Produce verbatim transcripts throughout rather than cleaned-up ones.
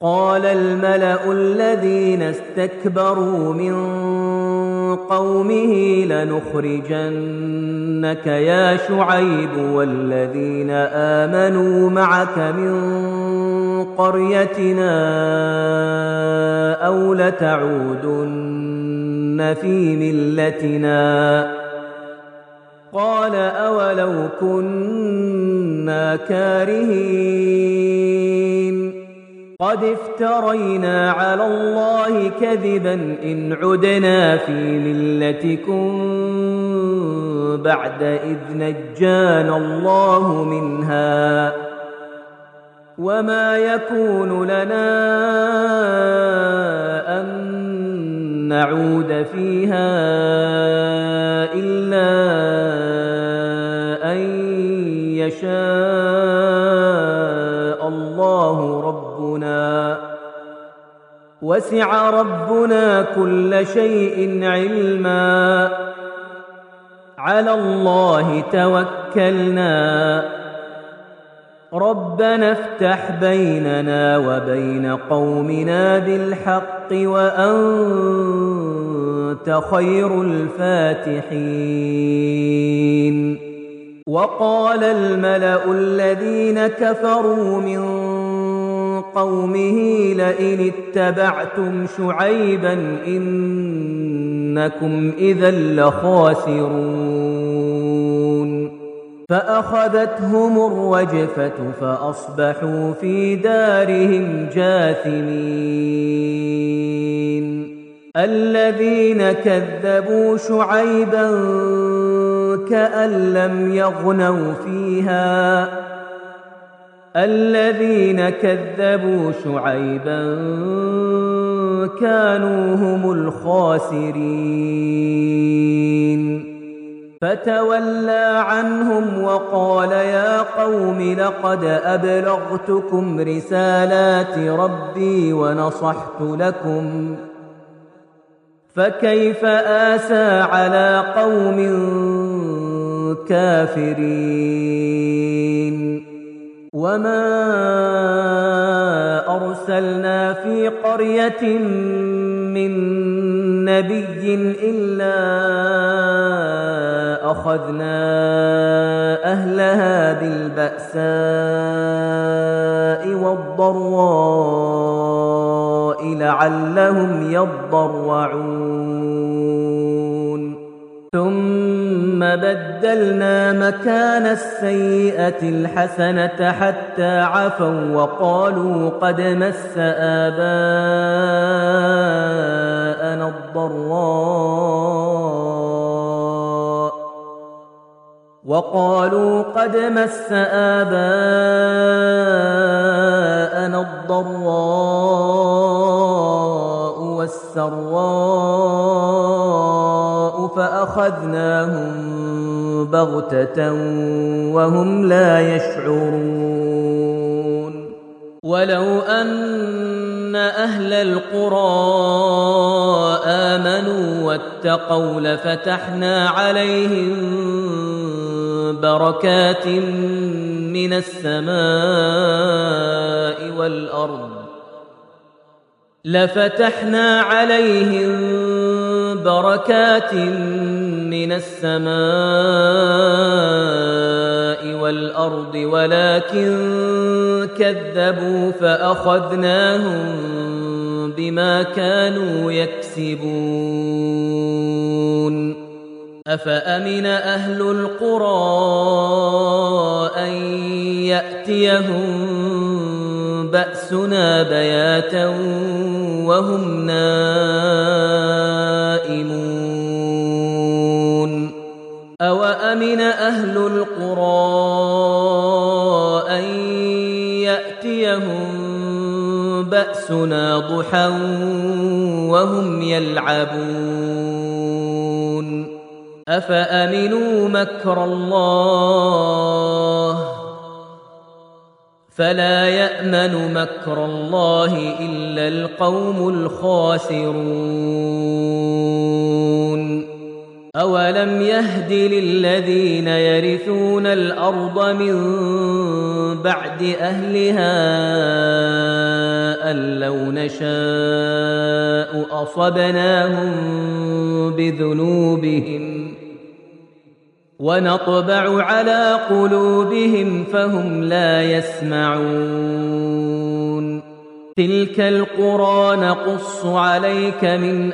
قال الملأ الذين استكبروا من قومه لنخرجنك يا شعيب والذين آمنوا معك من قريتنا أو لتعودن في ملتنا قال أولو كنا كارهين قد افترينا على الله كذبا إن عدنا في ملتكم بعد إذ نجانا الله منها وما يكون لنا أن نعود فيها إلا أن يشاء الله ربنا وسع ربنا كل شيء علما على الله توكلنا ربنا افتح بيننا وبين قومنا بالحق وأنت خير الفاتحين وقال الملأ الذين كفروا من قومه لئن اتبعتم شعيبا إنكم إذا لخاسرون فأخذتهم الرجفة فأصبحوا في دارهم جاثمين الذين كذبوا شعيبا كأن لم يغنوا فيها الذين كذبوا شعيبا كانوا هم الخاسرين فتولى عنهم وقال يا قوم لقد أبلغتكم رسالات ربي ونصحت لكم فكيف آسى على قوم كافرين وما أرسلنا في قرية من نبي إلا أخذنا أهلها بالبأساء والضراء لعلهم يضرعون ثم بدلنا مكان السيئة الحسنة حتى عفوا وقالوا قد مس آباءنا الضراء وقالوا قد مس آباءنا الضراء والسراء فأخذناهم بغتة وهم لا يشعرون ولو أن أهل القرى آمنوا واتقوا لفتحنا عليهم بركات من السماء والأرض لفتحنا عليهم بركات من السماء والأرض ولكن كذبوا فأخذناهم بما كانوا يكسبون أفأمن أهل القرى أن يأتيهم بأسنا بياتا وهم نائمون أوأمن أهل القرى أن يأتيهم بأسنا ضحى وهم يلعبون أفأمنوا مكر الله فلا يأمن مكر الله إلا القوم الخاسرون أولم يهد للذين يرثون الأرض من بعد أهلها أن لو نشاء أصبناهم بذنوبهم ونطبع على قلوبهم فهم لا يسمعون تلك القرى نقص عليك من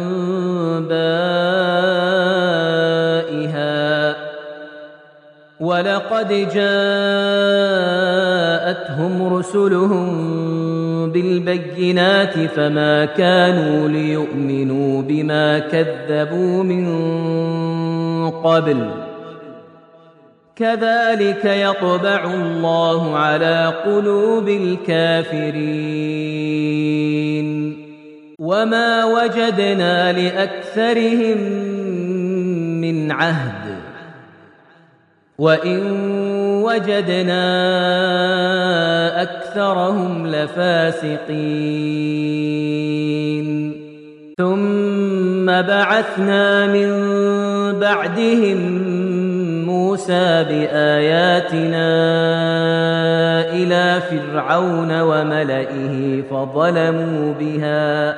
أنبائها ولقد جاءتهم رسلهم بالبينات فما كانوا ليؤمنوا بما كذبوا من قبل كذلك يطبع الله على قلوب الكافرين وما وجدنا لأكثرهم من عهد وإن وجدنا أكثرهم لفاسقين ثم بعثنا من بعدهم موسى بآياتنا إلى فرعون وملئه فظلموا بها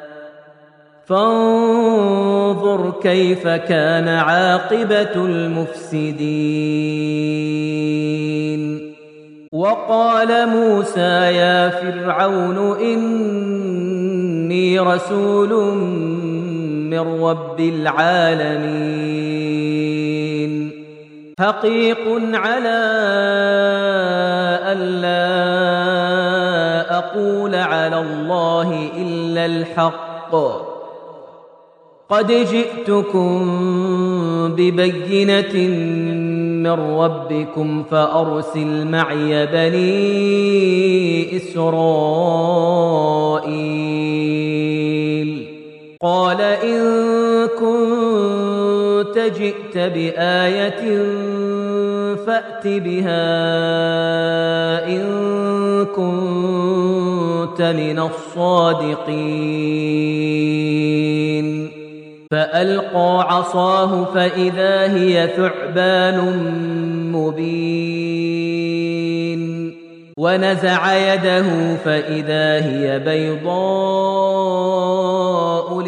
فانظر كيف كان عاقبة المفسدين وقال موسى يا فرعون إني رسول من رب العالمين حقيق على ألا أقول على الله إلا الحق قد جئتكم ببينة من ربكم فأرسل معي بني إسرائيل قال إن كنت جئت بآية فأت بها إن كنت من الصادقين فألقى عصاه فإذا هي ثعبان مبين ونزع يده فإذا هي بيضاء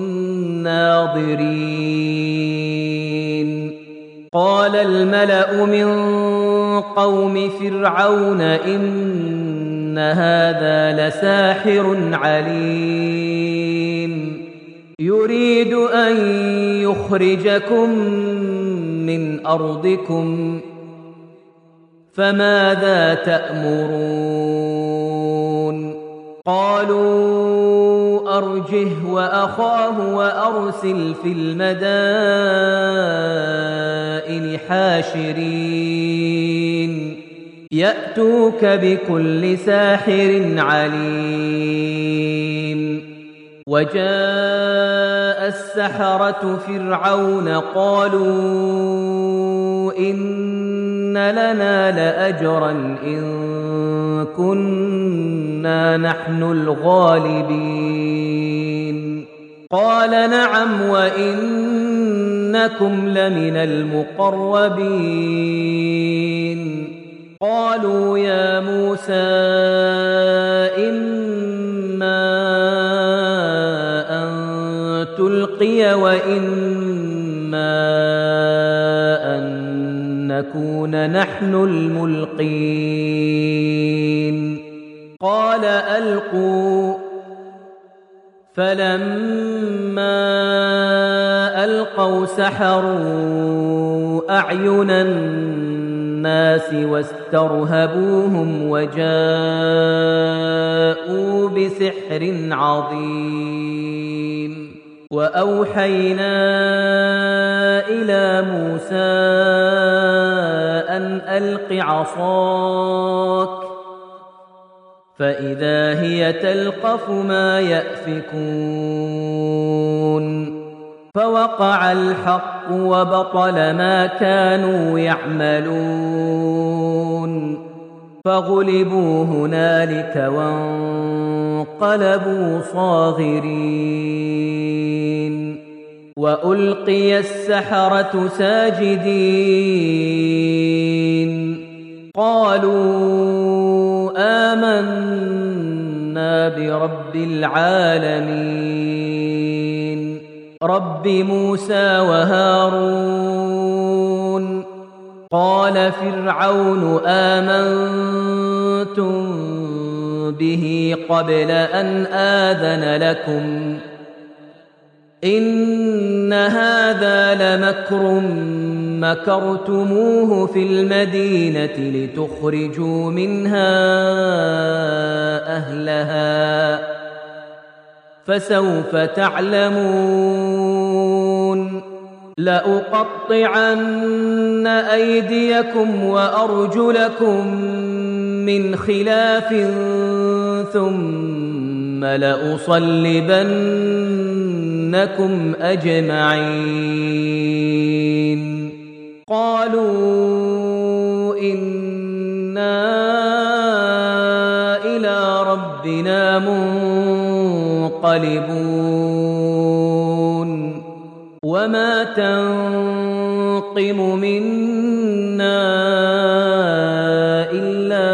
للناظرين قال الملأ من قوم فرعون إن هذا لساحر عليم يريد أن يخرجكم من أرضكم فماذا تأمرون قالوا أرجه وأخاه وأرسل في المدائن حاشرين يأتوك بكل ساحر عليم وجاء السحرة فرعون قالوا إن لنا لأجرا إن كنا نحن الغالبين قال نعم وإنكم لمن المقربين قالوا يا موسى إما أن تلقي وإما أن نكون نحن الملقين قال ألقوا فلما ألقوا سحروا أعين الناس واسترهبوهم وجاءوا بسحر عظيم وأوحينا إلى موسى أن ألق عصاك فإذا هي تلقف ما يأفكون فوقع الحق وبطل ما كانوا يعملون فغلبوا هنالك وانقلبوا صاغرين وألقي السحرة ساجدين قالوا آمنا برب العالمين رب موسى وهارون قال فرعون آمنتم به قبل أن آذن لكم إن هذا لمكر مكرتموه في المدينة لتخرجوا منها أهلها فسوف تعلمون لأقطعن أيديكم وأرجلكم من خلاف ثم لأصلبنكم أجمعين قالوا إنا إلى ربنا منقلبون وما تنقم منا إلا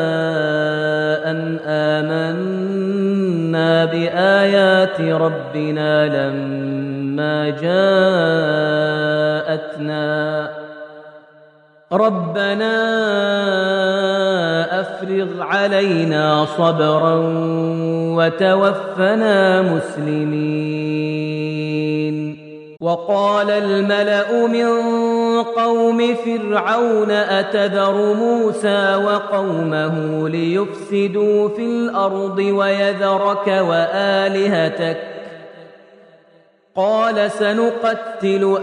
أن آمنا بآيات ربنا لما جاءتنا ربنا أفرغ علينا صبرا وتوفنا مسلمين وقال الملأ من قوم فرعون أتذر موسى وقومه ليفسدوا في الأرض ويذرك وآلهتك قال سنقتل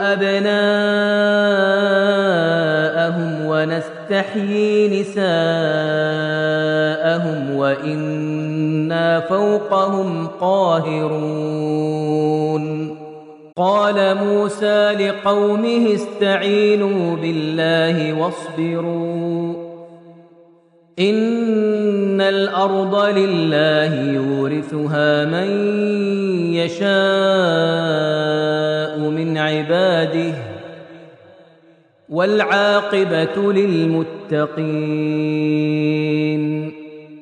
أبناءهم ونستحيي نساءهم وإنا فوقهم قاهرون قال موسى لقومه استعينوا بالله واصبروا إن الأرض لله يورثها من يشاء من عباده والعاقبة للمتقين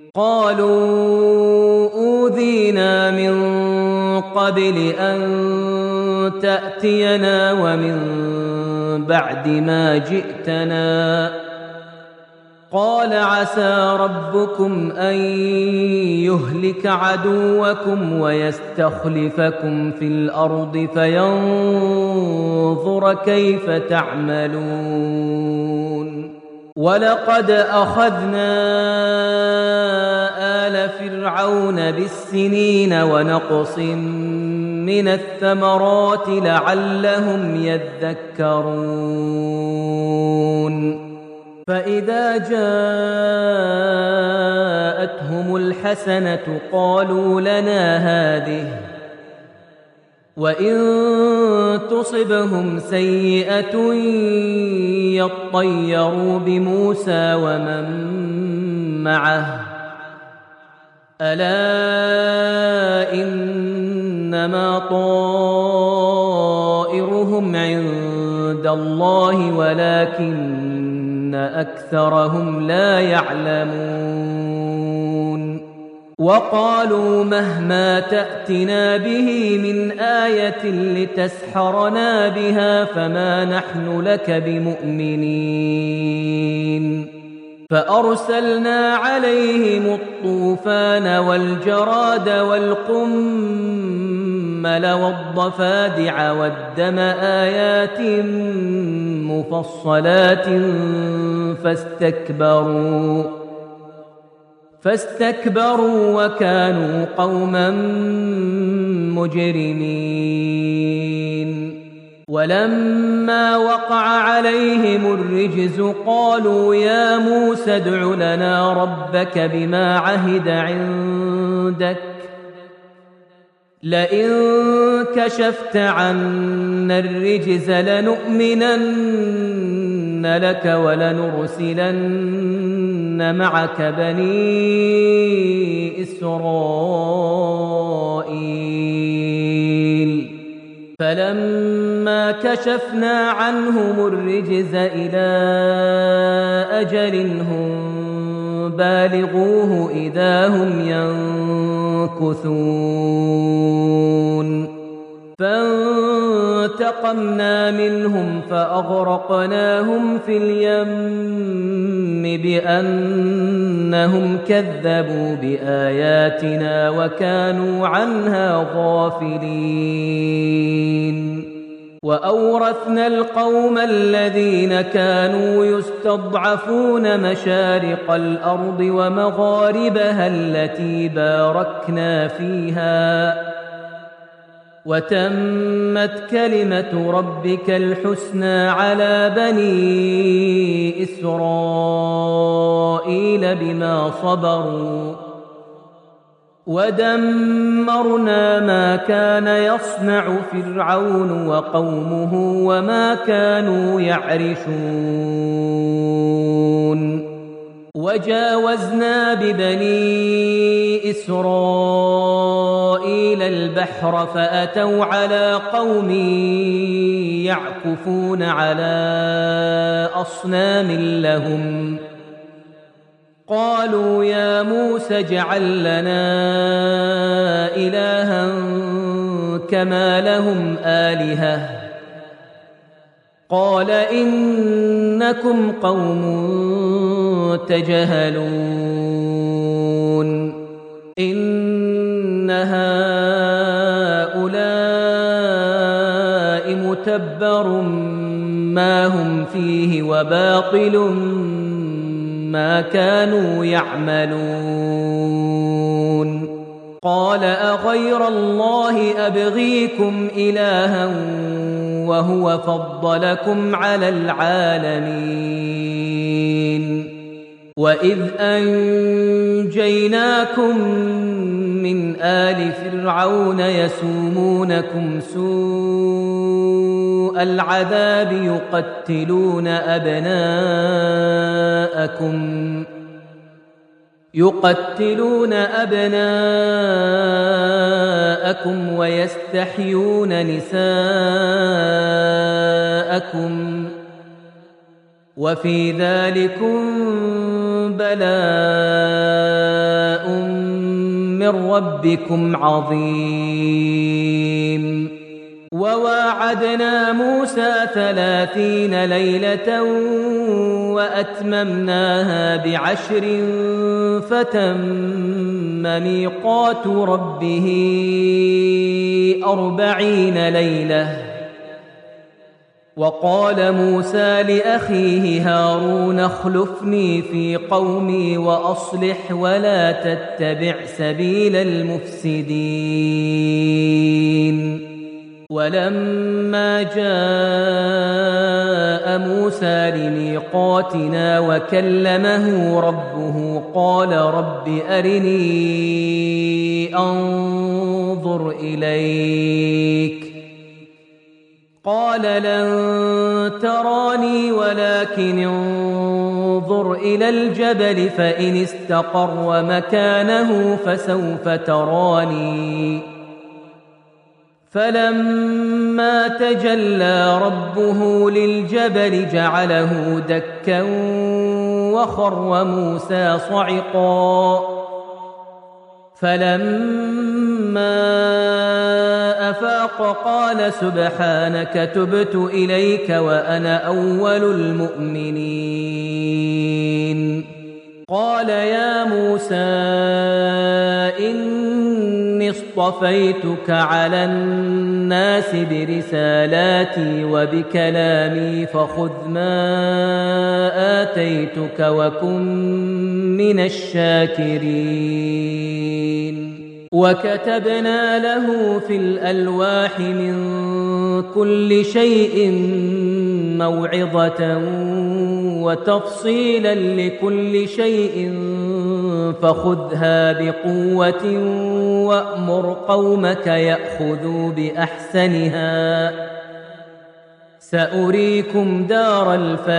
قالوا أوذينا من قبل أن تأتينا ومن بعد ما جئتنا قال عسى ربكم أن يهلك عدوكم ويستخلفكم في الأرض فينظر كيف تعملون ولقد أخذنا آل فرعون بالسنين ونقص من الثمرات لعلهم يذكرون فإذا جاءتهم الحسنة قالوا لنا هذه وإن تصبهم سيئة يطيروا بموسى ومن معه ألا إنما طائرهم عند الله ولكن أكثرهم لا يعلمون وقالوا مهما تأتنا به من آية لتسحرنا بها فما نحن لك بمؤمنين فأرسلنا عليهم الطوفان والجراد والقمل والضفادع والدم آيات مفصلات فاستكبروا فاستكبروا وكانوا قوما مجرمين ولما وقع عليهم الرجز قالوا يا موسى ادع لنا ربك بما عهد عندك لئن كشفت عنا الرجز لنؤمنن لك ولنرسلن معك بني إسرائيل فلما كشفنا عنهم الرجز إلى أجل هم بالغوه إذا هم ينظرون ينكثون فانتقمنا منهم فأغرقناهم في اليم بأنهم كذبوا بآياتنا وكانوا عنها غافلين وأورثنا القوم الذين كانوا يستضعفون مشارق الأرض ومغاربها التي باركنا فيها وتمت كلمة ربك الحسنى على بني إسرائيل بما صبروا ودمرنا ما كان يصنع فرعون وقومه وما كانوا يعرشون وجاوزنا ببني إسرائيل البحر فأتوا على قوم يعكفون على أصنام لهم قالوا يا موسى اجعل لنا إلها كما لهم آلهة قال إنكم قوم تجهلون إن هؤلاء متبر ما هم فيه وباطل ما كانوا يعملون قال أغير الله أبغيكم إلها وهو فضلكم على العالمين وإذ أنجيناكم من آل فرعون يسومونكم سوء العذاب يقتلون أبناءكم يقتلون أبناءكم ويستحيون نساءكم وفي ذلكم بلاء من ربكم عظيم وواعدنا موسى ثلاثين ليلة وأتممناها بعشر فتم ميقات ربه أربعين ليلة وقال موسى لأخيه هارون اخلفني في قومي وأصلح ولا تتبع سبيل المفسدين ولما جاء موسى لميقاتنا وكلمه ربه قال رب أرني أنظر إليك قال لن تراني ولكن انظر إلى الجبل فإن استقر مكانه فسوف تراني فلما تجلى ربه للجبل جعله دكا وخر موسى صعقا فلما أفاق قال سبحانك تبت إليك وأنا أول المؤمنين قال يا موسى إني اصطفيتك على الناس برسالاتي وبكلامي فخذ ما آتيتك وكن من الشاكرين وكتبنا له في الألواح من كل شيء موعظة وتفصيلا لكل شيء فخذها بقوة وأمر قومك يأخذوا بأحسنها سأريكم دار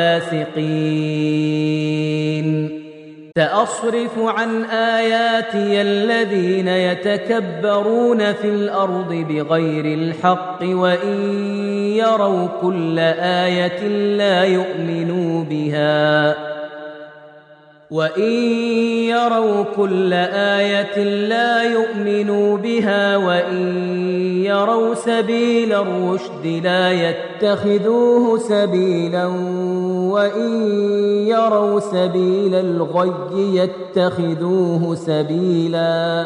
الفاسقين سأصرف عن آياتي الذين يتكبرون في الأرض بغير الحق وإن يروا كل آية لا يؤمنوا بها وإن يروا كل آية لا يؤمنوا بها وإن يروا سبيل الرشد لا يتخذوه سبيلا وإن يروا سبيل الغي يتخذوه سبيلا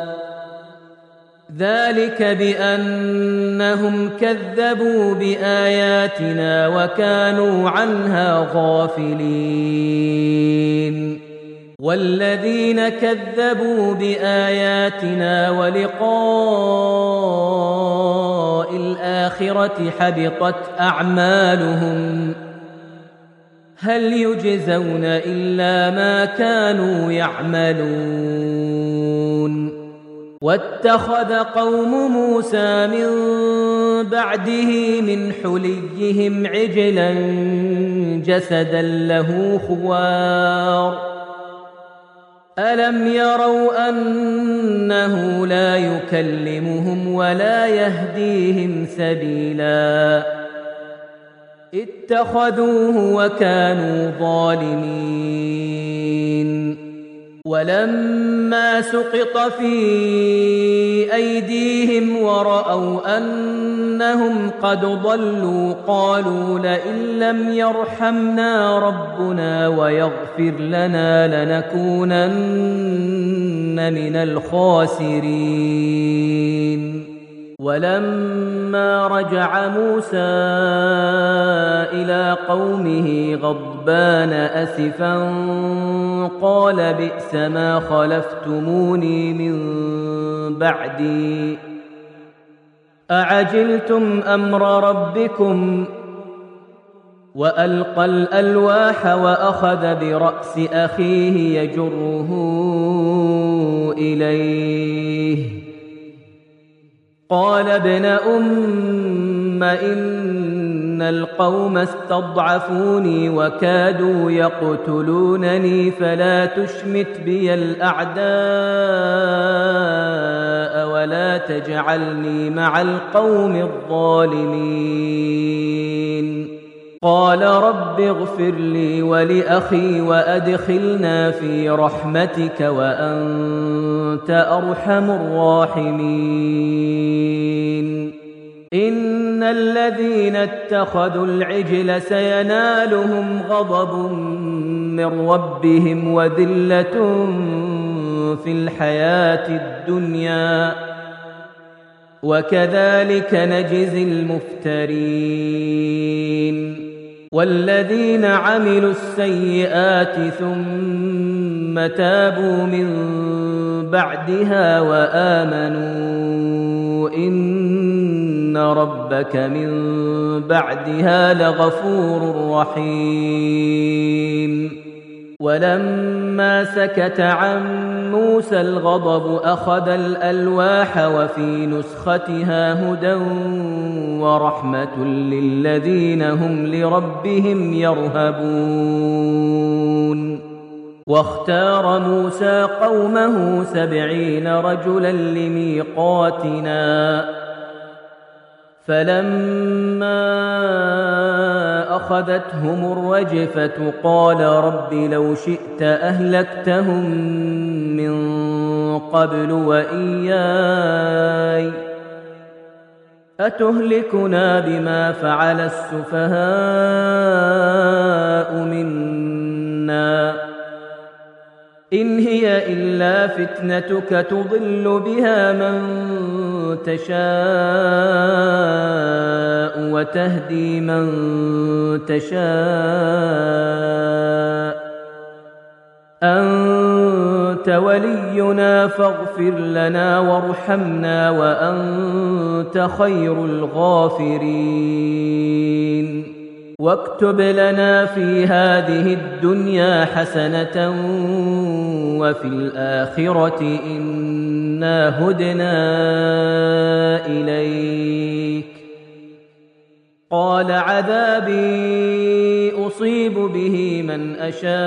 ذلك بأنهم كذبوا بآياتنا وكانوا عنها غافلين والذين كذبوا بآياتنا ولقاء الآخرة حبطت أعمالهم هل يجزون إلا ما كانوا يعملون واتخذ قوم موسى من بعده من حليهم عجلا جسدا له خوار ألم يروا أنه لا يكلمهم ولا يهديهم سبيلا اتخذوه وكانوا ظالمين ولما سقط في أيديهم ورأوا أنهم قد ضلوا قالوا لئن لم يرحمنا ربنا ويغفر لنا لنكونن من الخاسرين ولما رجع موسى إلى قومه غضبان أسفا قال بئس ما خلفتموني من بعدي أعجلتم أمر ربكم وألقى الألواح وأخذ برأس أخيه يجره إليه قال ابن أم إن القوم استضعفوني وكادوا يقتلونني فلا تشمت بي الأعداء ولا تجعلني مع القوم الظالمين قال رب اغفر لي ولأخي وأدخلنا في رحمتك وأنت أرحم الراحمين إن الذين اتخذوا العجل سينالهم غضب من ربهم وذلة في الحياة الدنيا وكذلك نجزي المفترين والذين عملوا السيئات ثم تابوا من بعدها وآمنوا إن ربك من بعدها لغفور رحيم ولما سكت عن موسى الغضب أخذ الألواح وفي نسختها هدى ورحمة للذين هم لربهم يرهبون واختار موسى قومه سبعين رجلا لميقاتنا فلما أخذتهم الرجفة قال رب لو شئت أهلكتهم من قبل وإياي أتهلكنا بما فعل السفهاء منا إن هي إلا فتنتك تضل بها من تشاء وتهدي من تشاء أنت ولينا فاغفر لنا وارحمنا وأنت خير الغافرين واكتب لنا في هذه الدنيا حسنة وفي الآخرة إنا هدنا إليك قال عذابي أصيب به من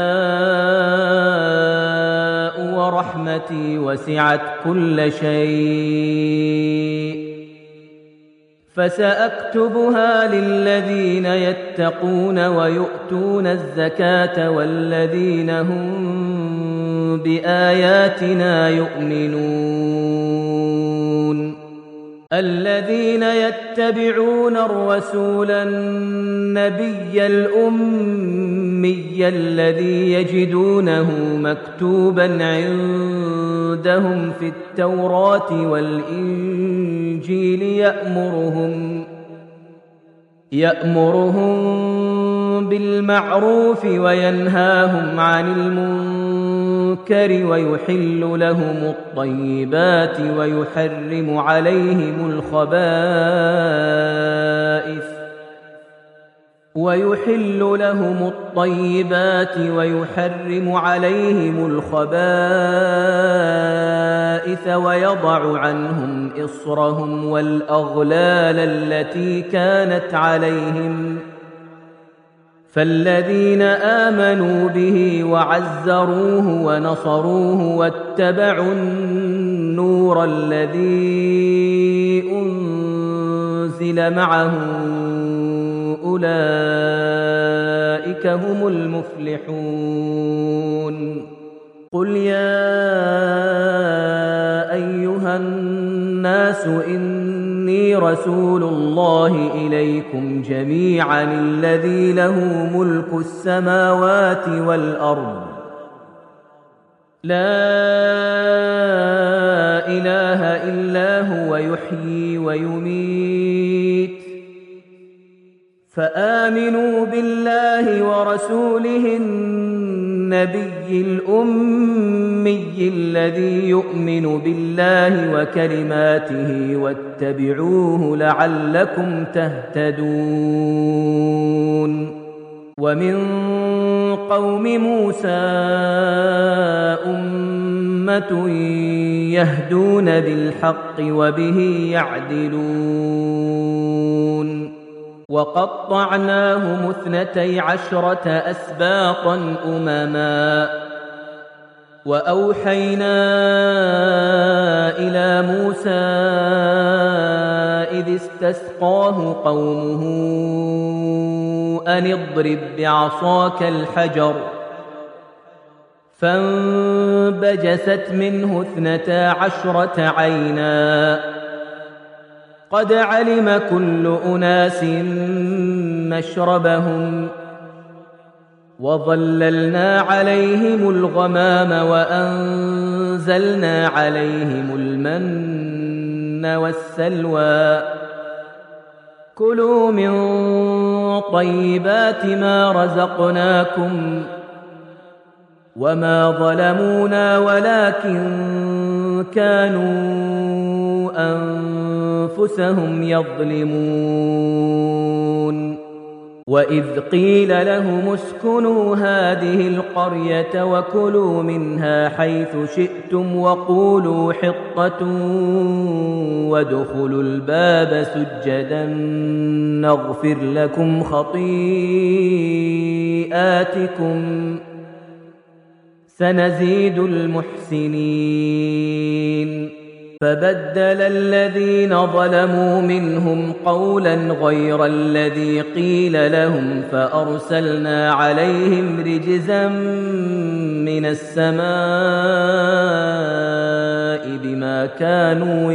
أشاء ورحمتي وسعت كل شيء فسأكتبها للذين يتقون ويؤتون الزكاة والذين هم بآياتنا يؤمنون الذين يتبعون الرسول النبي الأمي الذي يجدونه مكتوبا عندهم في التوراة والإنجيل يأمرهم يأمرهم بالمعروف وينهاهم عن المنكر ويحل لهم الطيبات ويحرم عليهم الخبائث ويحل لهم الطيبات ويحرم عليهم الخبائث ويضع عنهم إصرهم والأغلال التي كانت عليهم فالذين آمنوا به وعزروه ونصروه واتبعوا النور الذي أنزل معه أولئك هم المفلحون قل يا أيها الناس إني رسول الله إليكم جميعا الذي له ملك السماوات والأرض لا إله إلا هو يحيي ويميت فآمنوا بالله ورسوله النبي الأمي الذي يؤمن بالله وكلماته واتبعوه لعلكم تهتدون ومن قوم موسى أمة يهدون بالحق وبه يعدلون وقطعناهم اثنتي عشرة أسباطا أمما وأوحينا إلى موسى إذ استسقاه قومه أن اضرب بعصاك الحجر فانبجست منه اثنتا عشرة عينا قد علم كل أناس مشربهم وظللنا عليهم الغمام وأنزلنا عليهم المن والسلوى كلوا من طيبات ما رزقناكم وما ظلمونا ولكن كانوا أنفسهم يظلمون وإذ قيل لهم اسكنوا هذه القرية وكلوا منها حيث شئتم وقولوا حطة وادخلوا الباب سجدا نغفر لكم خطيئاتكم سنزيد المحسنين فبدل الذين ظلموا منهم قولا غير الذي قيل لهم فأرسلنا عليهم رجزا من السماء بما كانوا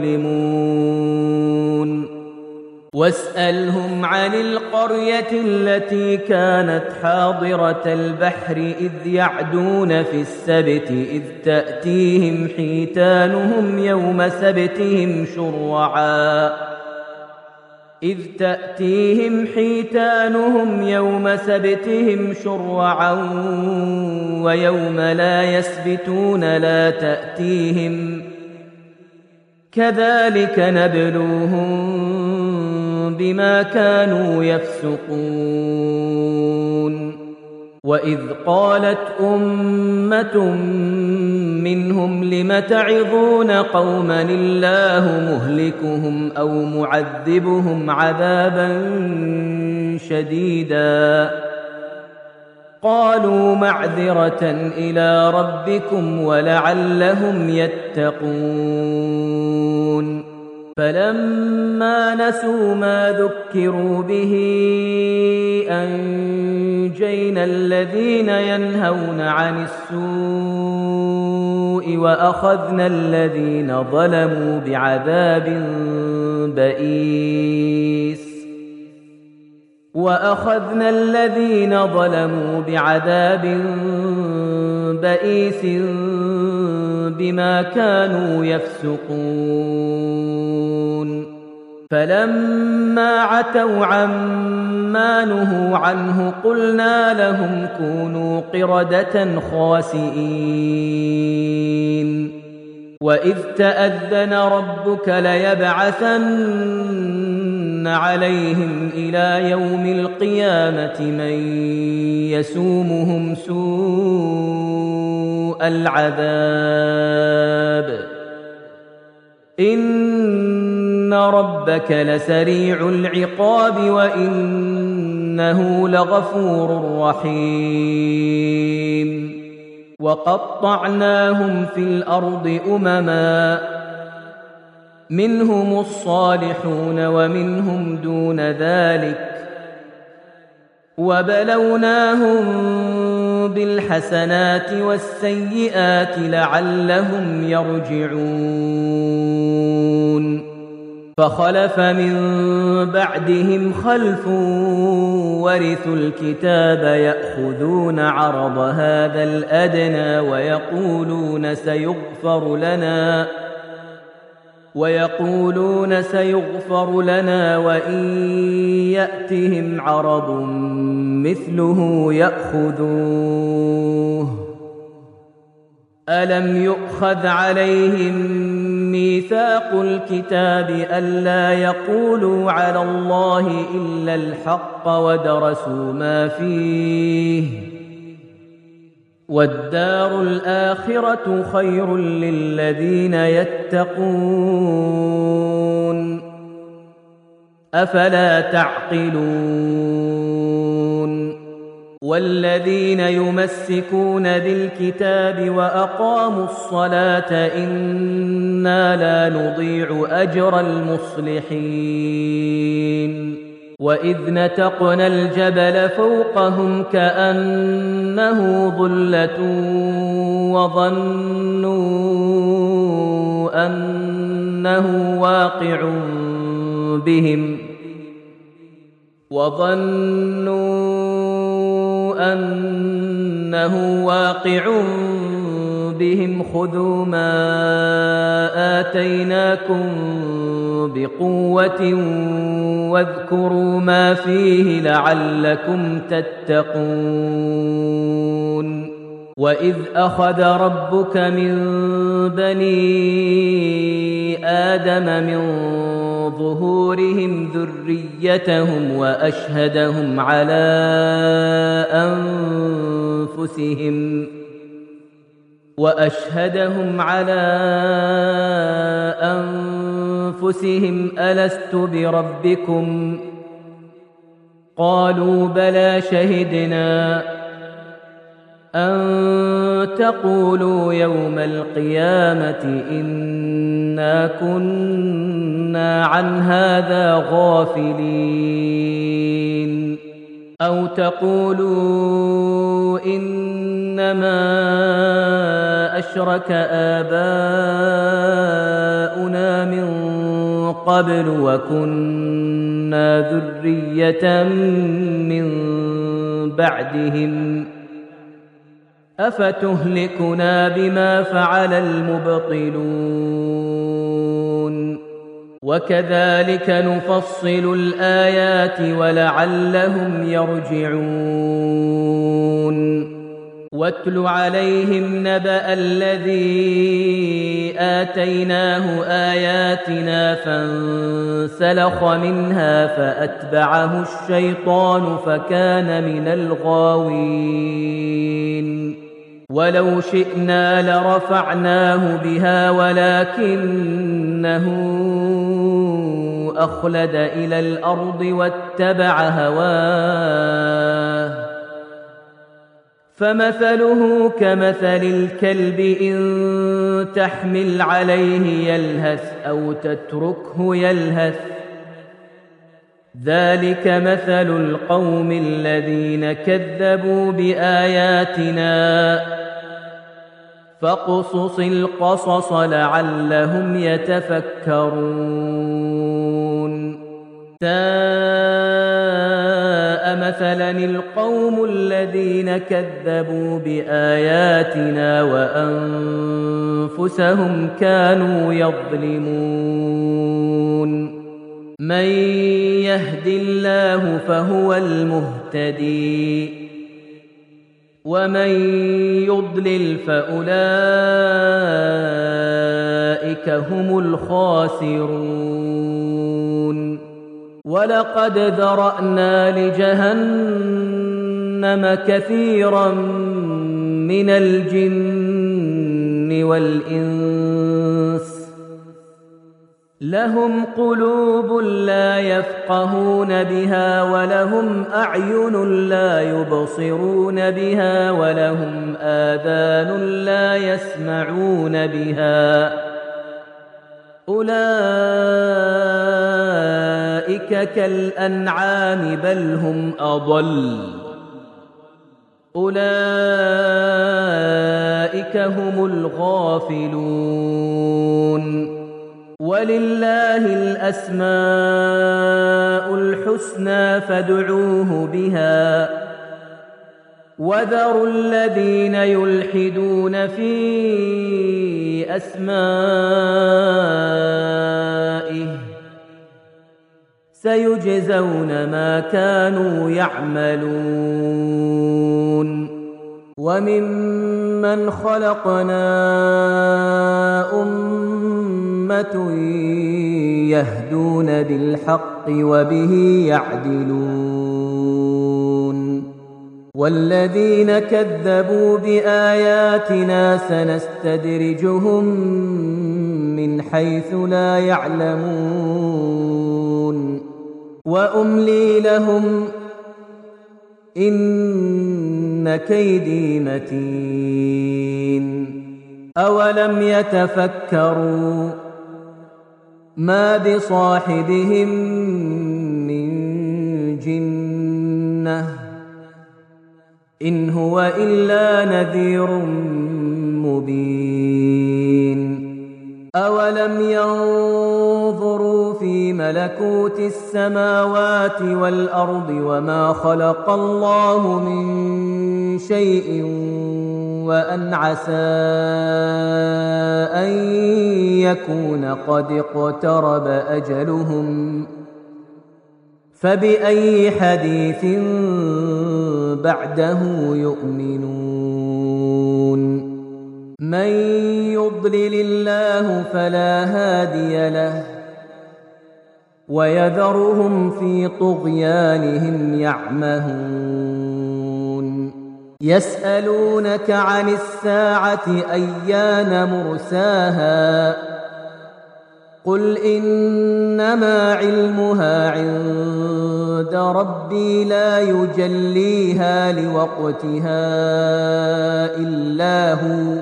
يظلمون واسألهم عن القرية التي كانت حاضرة البحر إذ يعدون في السبت إذ تأتيهم حيتانهم يوم سبتهم شرعا إذ تأتيهم حيتانهم يوم سبتهم شرعا ويوم لا يسبتون لا تأتيهم كذلك نبلوهم بما كانوا يفسقون وإذ قالت أمة منهم لم تعظون قوما الله مهلكهم أو معذبهم عذابا شديدا قالوا معذرة إلى ربكم ولعلهم يتقون فلما نسوا ما ذكروا به أنجينا الذين ينهون عن السوء وأخذنا الذين ظلموا بعذاب بئيس وأخذنا الذين ظلموا بعذاب بئيس بما كانوا يفسقون فلما عتوا عما نهوا عنه قلنا لهم كونوا قردة خاسئين وإذ تأذن ربك ليبعثن عليهم إلى يوم القيامة من يسومهم سوء العذاب إن ربك لسريع العقاب وإنه لغفور رحيم وقطعناهم في الأرض أمما منهم الصالحون ومنهم دون ذلك وبلوناهم بالحسنات والسيئات لعلهم يرجعون فخلف من بعدهم خلف ورثوا الكتاب يأخذون عرض هذا الأدنى ويقولون سيغفر لنا ويقولون سيغفر لنا وإن يأتهم عرض مثله يأخذوه ألم يؤخذ عليهم ميثاق الكتاب ألا يقولوا على الله إلا الحق ودرسوا ما فيه والدار الآخرة خير للذين يتقون أفلا تعقلون والذين يمسكون بالكتاب وأقاموا الصلاة إنا لا نضيع أجر المصلحين وإذ نتقنا الجبل فوقهم كأنه ظلة وظنوا أنه واقع بهم وظنوا أنه واقع بهم خذوا ما آتيناكم بقوة واذكروا ما فيه لعلكم تتقون وإذ أخذ ربك من بني آدم من ظهورهم ذريتهم وأشهدهم على أنفسهم وأشهدهم على أنفسهم ألست بربكم قالوا بلى شهدنا أن تقولوا يوم القيامة إنا كنا عن هذا غافلين أو تقولوا إنما أشرك آباؤنا من قبل وكنا ذرية من بعدهم أفتهلكنا بما فعل المبطلون وكذلك نفصل الآيات ولعلهم يرجعون واتل عليهم نبأ الذي آتيناه آياتنا فانسلخ منها فأتبعه الشيطان فكان من الغاوين ولو شئنا لرفعناه بها ولكنه أخلد إلى الأرض واتبع هواه فمثله كمثل الكلب إن تحمل عليه يلهث أو تتركه يلهث ذلك مثل القوم الذين كذبوا بآياتنا فاقصص القصص لعلهم يتفكرون ساء مثلا القوم الذين كذبوا بآياتنا وأنفسهم كانوا يظلمون من يهد الله فهو المهتدي ومن يضلل فأولئك هم الخاسرون ولقد ذرأنا لجهنم كثيرا من الجن والإنس لهم قلوب لا يفقهون بها ولهم أعين لا يبصرون بها ولهم آذان لا يسمعون بها أولئك كالأنعام بل هم أضل أولئك هم الغافلون ولله الأسماء الحسنى فادعوه بها وذروا الذين يلحدون في أسمائه سيجزون ما كانوا يعملون وممن خلقنا أمة يهدون بالحق وبه يعدلون والذين كذبوا بآياتنا سنستدرجهم من حيث لا يعلمون وأملي لهم إن كيدي متين أولم يتفكروا ما بصاحبهم من جنة إن هو إلا نذير مبين أولم ينظروا في ملكوت السماوات والأرض وما خلق الله من شيء وأن عسى أن يكون قد اقترب أجلهم فبأي حديث بعده يؤمنون من يضلل الله فلا هادي له ويذرهم في طغيانهم يعمهون يسألونك عن الساعة أيان مرساها قل إنما علمها عند ربي لا يجليها لوقتها إلا هو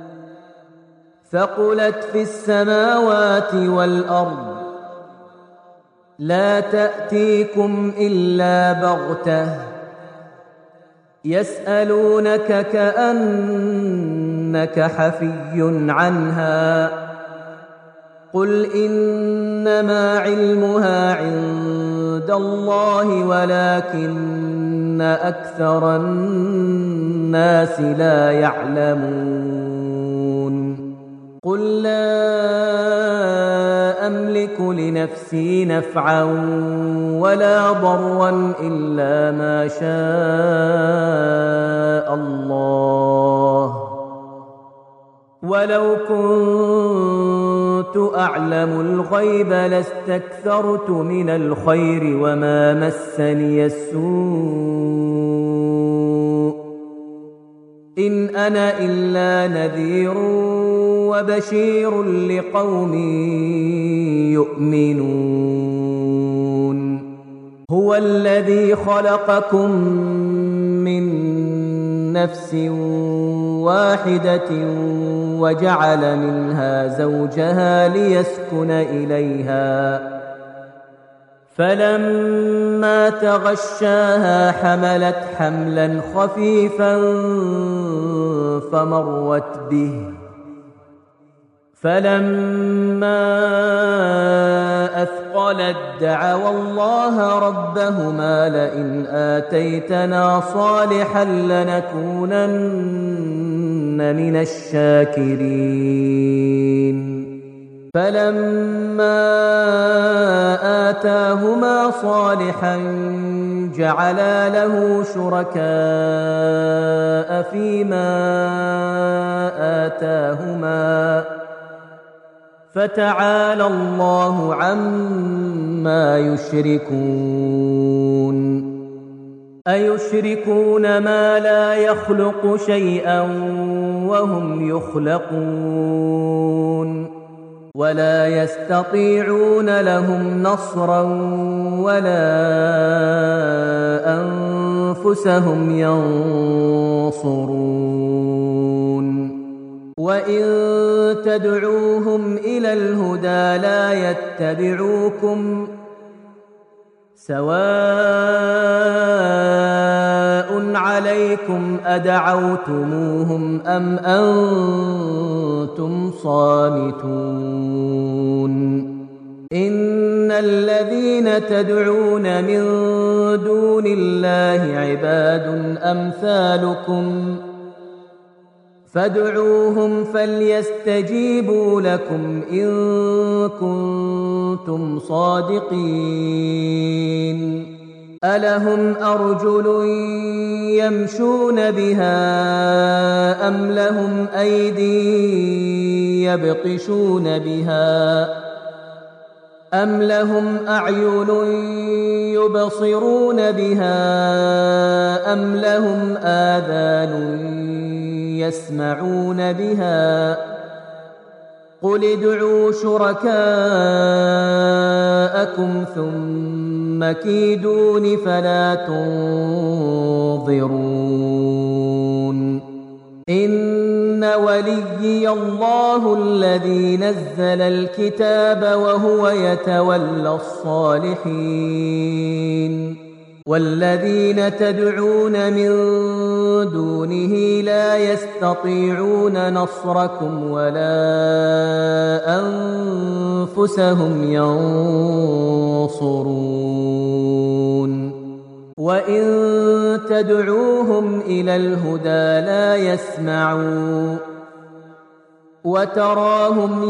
ثقلت في السماوات والأرض لا تأتيكم إلا بغتة يسألونك كأنك حفي عنها قل إنما علمها عند الله ولكن أكثر الناس لا يعلمون قل لا أملك لنفسي نفعا ولا ضرا إلا ما شاء الله ولو كنت أعلم الغيب لاستكثرت من الخير وما مسني السوء إن أنا إلا نذير وبشير لقوم يؤمنون هو الذي خلقكم من نفس واحدة وجعل منها زوجها ليسكن إليها فلما تغشاها حملت حملا خفيفا فمرت به فلما أثقلت دعوا الله ربهما لئن آتيتنا صالحا لنكونن من الشاكرين فلما آتاهما صالحا جعلا له شركاء فيما آتاهما فتعالى الله عما يشركون أيشركون ما لا يخلق شيئا وهم يخلقون ولا يستطيعون لهم نصرا ولا أنفسهم ينصرون وإن تدعوهم إلى الهدى لا يتبعوكم سواء عليكم أدعوتموهم أم أنتم صامتون إن الذين تدعون من دون الله عباد أمثالكم فادعوهم فليستجيبوا لكم إن كنتم صادقين ألهم أرجل يمشون بها أم لهم أيدي يبطشون بها أم لهم أعين يبصرون بها أم لهم آذان يسمعون بها قل ادعوا شركاءكم ثم كيدون فلا تنظرون إن وليي الله الذي نزل الكتاب وهو يتولى الصالحين والذين تدعون من دونه لا يستطيعون نصركم ولا أنفسهم ينصرون وإن تدعوهم إلى الهدى لا يسمعوا وتراهم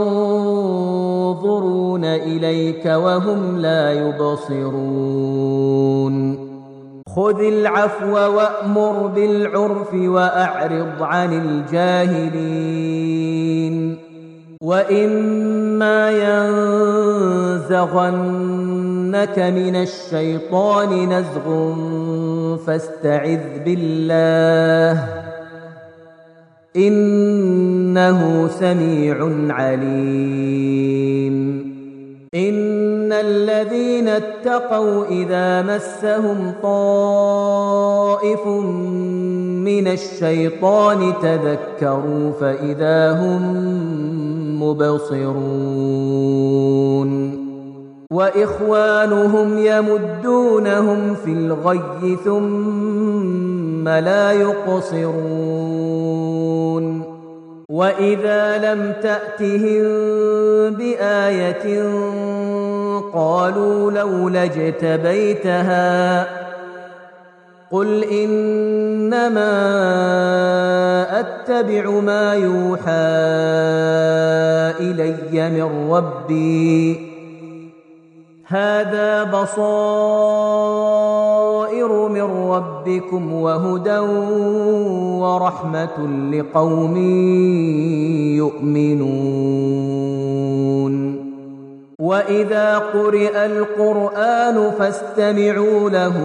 ينظرون إليك وهم لا يبصرون خذ العفو وأمر بالعرف وأعرض عن الجاهلين وإما ينزغنك من الشيطان نزغ فاستعذ بالله إنه سميع عليم إن الذين اتقوا إذا مسهم طائف من الشيطان تذكروا فإذا هم مبصرون وإخوانهم يمدونهم في الغي ثم لا يقصرون وإذا لم تأتهم بآية قالوا لولا اجتبيتها قل إنما أتبع ما يوحى إلي من ربي هذا بصائر من ربكم وهدى ورحمة لقوم يؤمنون وإذا قرئ القرآن فاستمعوا له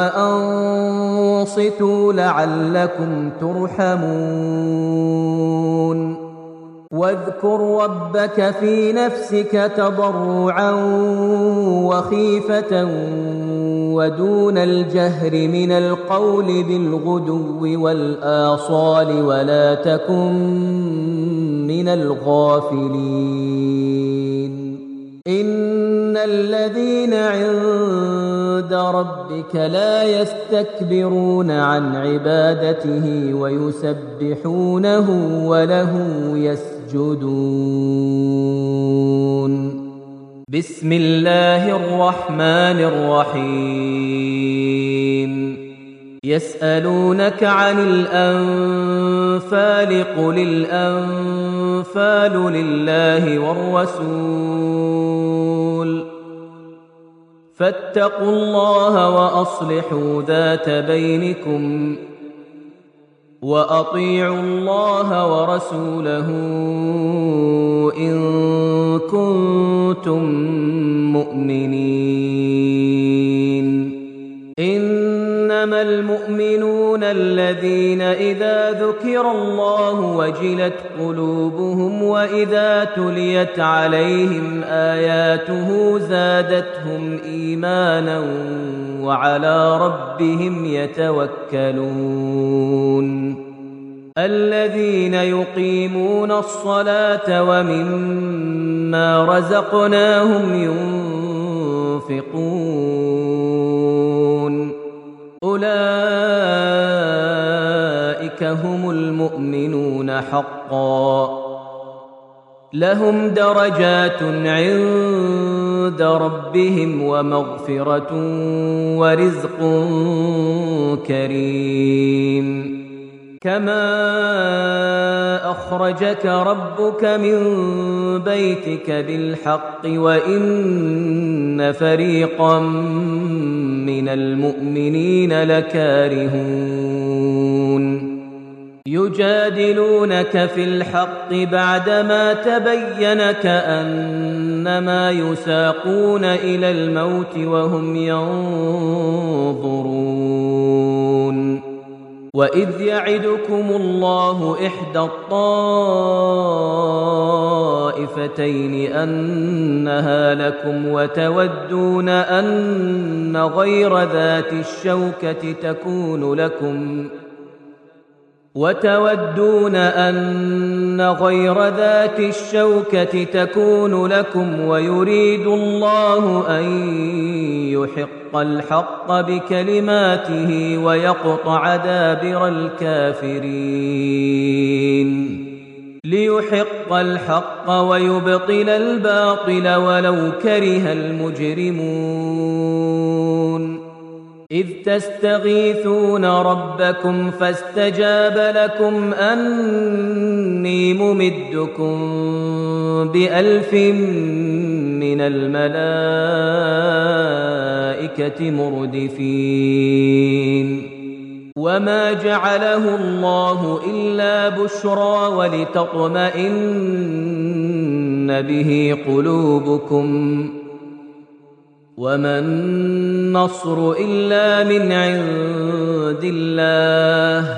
وأنصتوا لعلكم ترحمون واذكر ربك في نفسك تضرعا وخيفة ودون الجهر من القول بالغدو والآصال ولا تكن من الغافلين إن الذين عند ربك لا يستكبرون عن عبادته ويسبحونه وله يسجدون بسم الله الرحمن الرحيم يسألونك عن الأنفال قل الأنفال لله والرسول فاتقوا الله وأصلحوا ذات بينكم وأطيعوا الله ورسوله إن كنتم مؤمنين إنما المؤمنون الذين إذا ذكر الله وجلت قلوبهم وإذا تليت عليهم آياته زادتهم إيمانا وعلى ربهم يتوكلون الذين يقيمون الصلاة ومما رزقناهم ينفقون أولئك هم المؤمنون حقا لهم درجات عند ربهم ومغفرة ورزق كريم كما أخرجك ربك من بيتك بالحق وإن فريقا من المؤمنين لكارهون يجادلونك في الحق بعدما تبين كأنما يساقون إلى الموت وهم ينظرون وإذ يعدكم الله إحدى الطائفتين أنها لكم وتودون أن غير ذات الشوكة تكون لكم وتودون أن غير ذات الشوكة تكون لكم ويريد الله أن يحق الحق بكلماته ويقطع دابر الكافرين ليحق الحق ويبطل الباطل ولو كره المجرمون إذ تستغيثون ربكم فاستجاب لكم أني ممدكم بألف من الملائكة مردفين وما جعله الله إلا بشرى ولتطمئن به قلوبكم وما النصر إلا من عند الله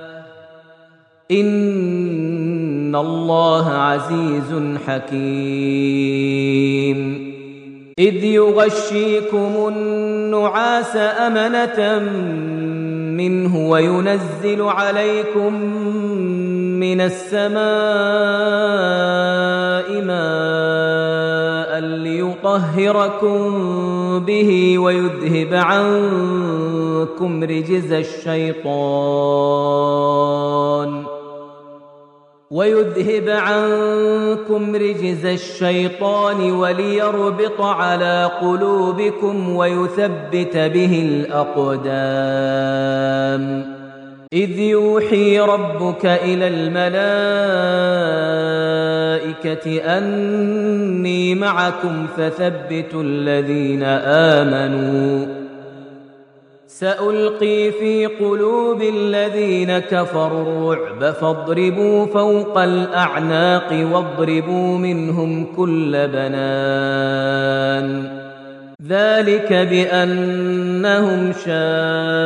إن الله عزيز حكيم إذ يغشيكم النعاس أمنة منه وينزل عليكم من السماء ماء ليطهركم به ويذهب عنكم رجز الشيطان ويذهب عنكم رجز الشيطان وليربط على قلوبكم ويثبت به الأقدام إذ يوحي ربك إلى الملائكة أني معكم فثبتوا الذين آمنوا سألقي في قلوب الذين كفروا الرعب فاضربوا فوق الأعناق واضربوا منهم كل بنان ذلك بأنهم شاقوا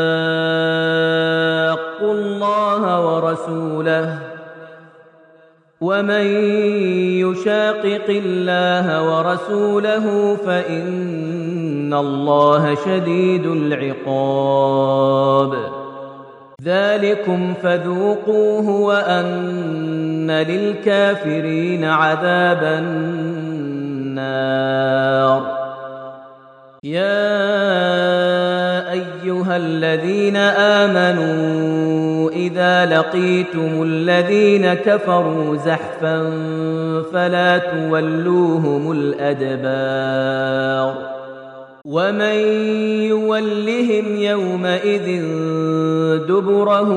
الله ورسوله ومن يشاقق الله ورسوله فإن الله شديد العقاب ذلكم فذوقوه وأن للكافرين عذاب النار يا أيها الذين آمنوا إذا لقيتم الذين كفروا زحفا فلا تولوهم الأدبار ومن يولهم يومئذ دبره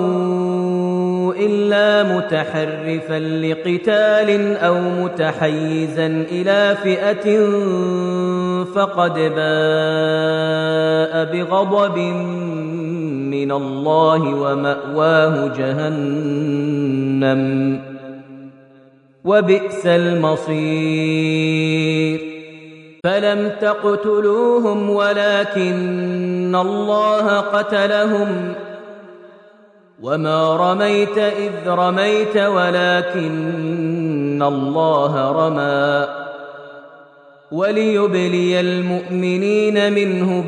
إلا متحرفا لقتال أو متحيزا إلى فئة فقد باء بغضب من الله ومأواه جهنم وبئس المصير فلم تقتلوهم ولكن الله قتلهم وما رميت إذ رميت ولكن الله رمى وليبلي المؤمنين منه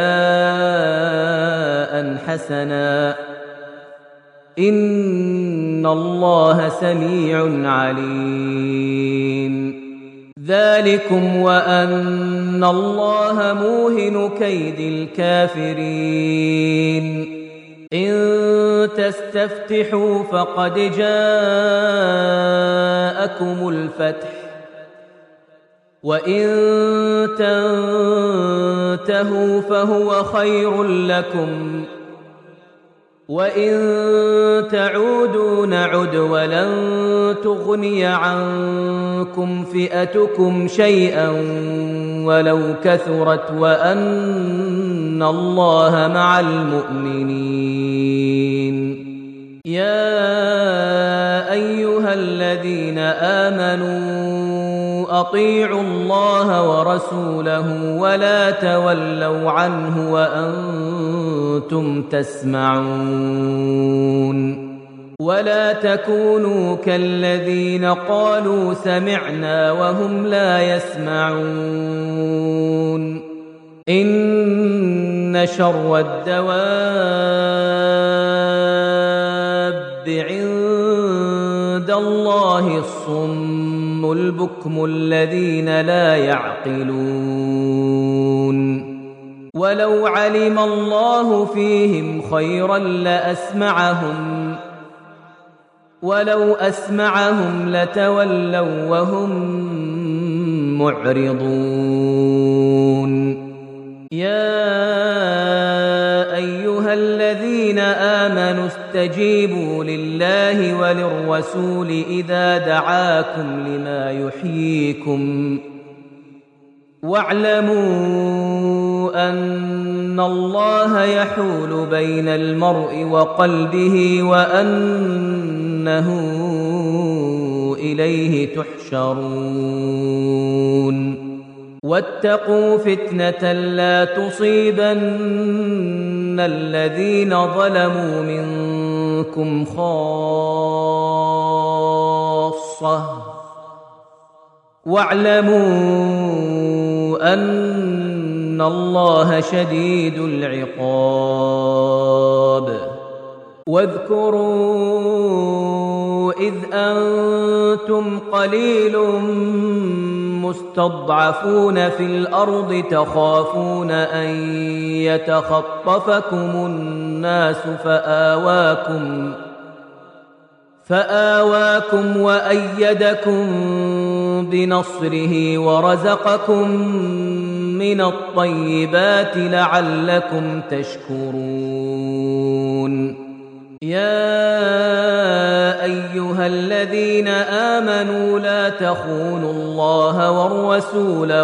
بلاء حسنا إن الله سميع عليم ذلكم وأن الله موهن كيد الكافرين إن تستفتحوا فقد جاءكم الفتح وإن تنتهوا فهو خير لكم وإن تعودوا نعد ولن تغني عنكم فئتكم شيئا ولو كثرت وأن الله مع المؤمنين يا أيها الذين آمنوا أطيعوا الله ورسوله ولا تولوا عنه وأنتم تسمعون ولا تكونوا كالذين قالوا سمعنا وهم لا يسمعون إن شر الدواب عند الله الصم البكم الذين لا يعقلون ولو علم الله فيهم خيرا لأسمعهم ولو أسمعهم لتولوا وهم معرضون يا أيها الذين آمنوا استجيبوا لله وللرسول إذا دعاكم لما يحييكم واعلموا أن الله يحول بين المرء وقلبه وأنه إليه تحشرون واتقوا فتنة لا تصيبن الذين ظلموا منكم خاصة واعلموا أن الله شديد العقاب واذكروا إذ أنتم قليل مستضعفون في الأرض تخافون أن يتخطفكم الناس فآواكم فآواكم وأيدكم بنصره ورزقكم من الطيبات لعلكم تشكرون يا أيها الذين آمنوا لا تخونوا الله والرسول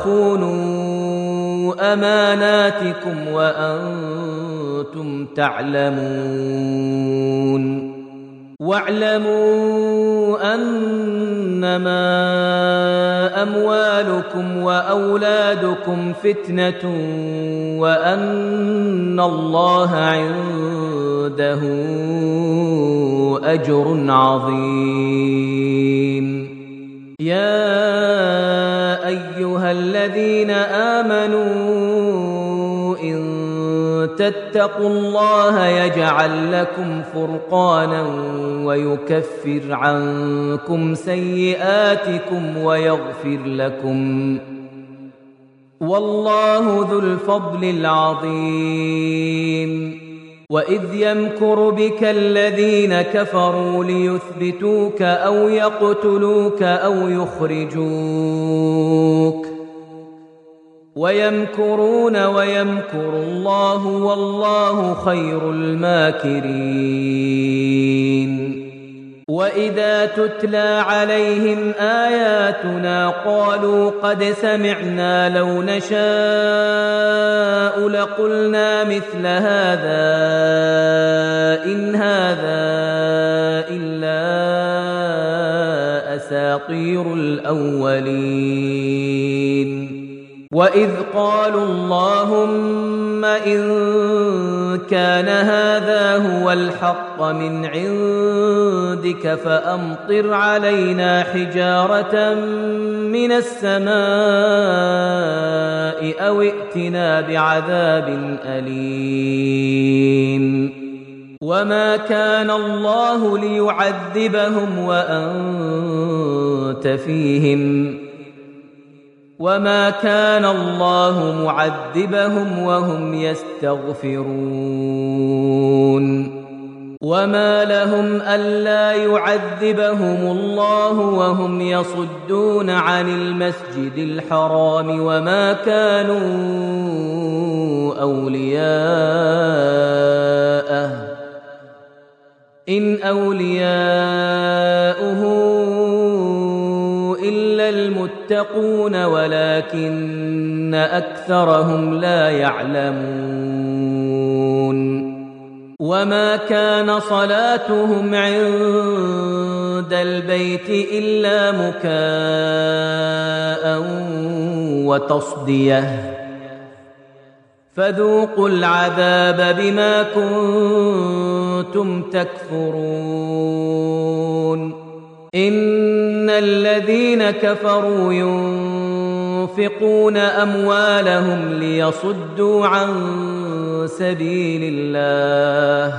وتخونوا أماناتكم وأنتم تعلمون واعلموا أنما أموالكم وأولادكم فتنة وأن الله عنده أجر عظيم. يا أيها الذين آمنوا إن تتقوا الله يجعل لكم فرقانا ويكفر عنكم سيئاتكم ويغفر لكم، والله ذو الفضل العظيم. وإذ يمكر بك الذين كفروا ليثبتوك أو يقتلوك أو يخرجوك ويمكرون ويمكر الله والله خير الماكرين. وإذا تتلى عليهم آياتنا قالوا قد سمعنا لو نشاء لقلنا مثل هذا إن هذا إلا أساطير الأولين. وإذ قالوا اللهم إن كان هذا هو الحق من عندك فأمطر علينا حجارة من السماء أو ائتنا بعذاب أليم. وما كان الله ليعذبهم وأنت فيهم وما كان الله معذبهم وهم يستغفرون. وما لهم ألا يعذبهم الله وهم يصدون عن المسجد الحرام وما كانوا أولياءه إن أولياؤه إلا المتقون ولكن أكثرهم لا يعلمون. وما كان صلاتهم عند البيت إلا مكاء وتصدية فذوقوا العذاب بما كنتم تكفرون. إن الذين كفروا ينفقون أموالهم ليصدوا عن سبيل الله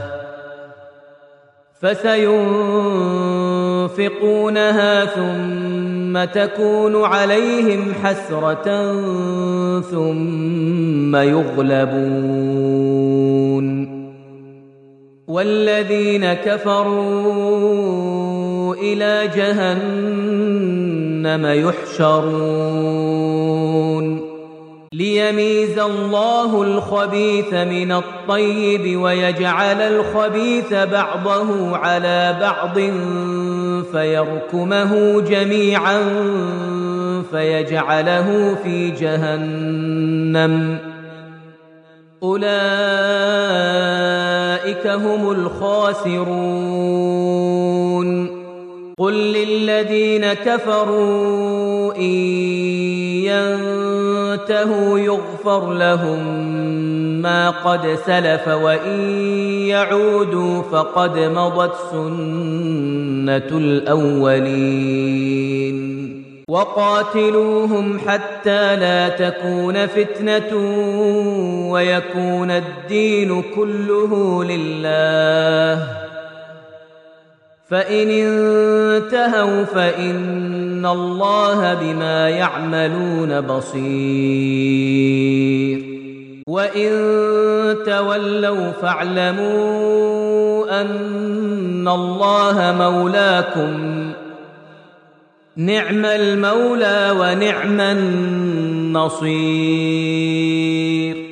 فسينفقونها ثم تكون عليهم حسرة ثم يغلبون. والذين كفروا إلى جهنم يحشرون ليميز الله الخبيث من الطيب ويجعل الخبيث بعضه على بعض فيركمه جميعا فيجعله في جهنم أولئك هم الخاسرون. قل للذين كفروا إن ينتهوا يغفر لهم ما قد سلف وإن يعودوا فقد مضت سنة الأولين. وقاتلوهم حتى لا تكون فتنة ويكون الدين كله لله فإن انتهوا فإن الله بما يعملون بصير. وإن تولوا فاعلموا أن الله مولاكم نعم المولى ونعم النصير.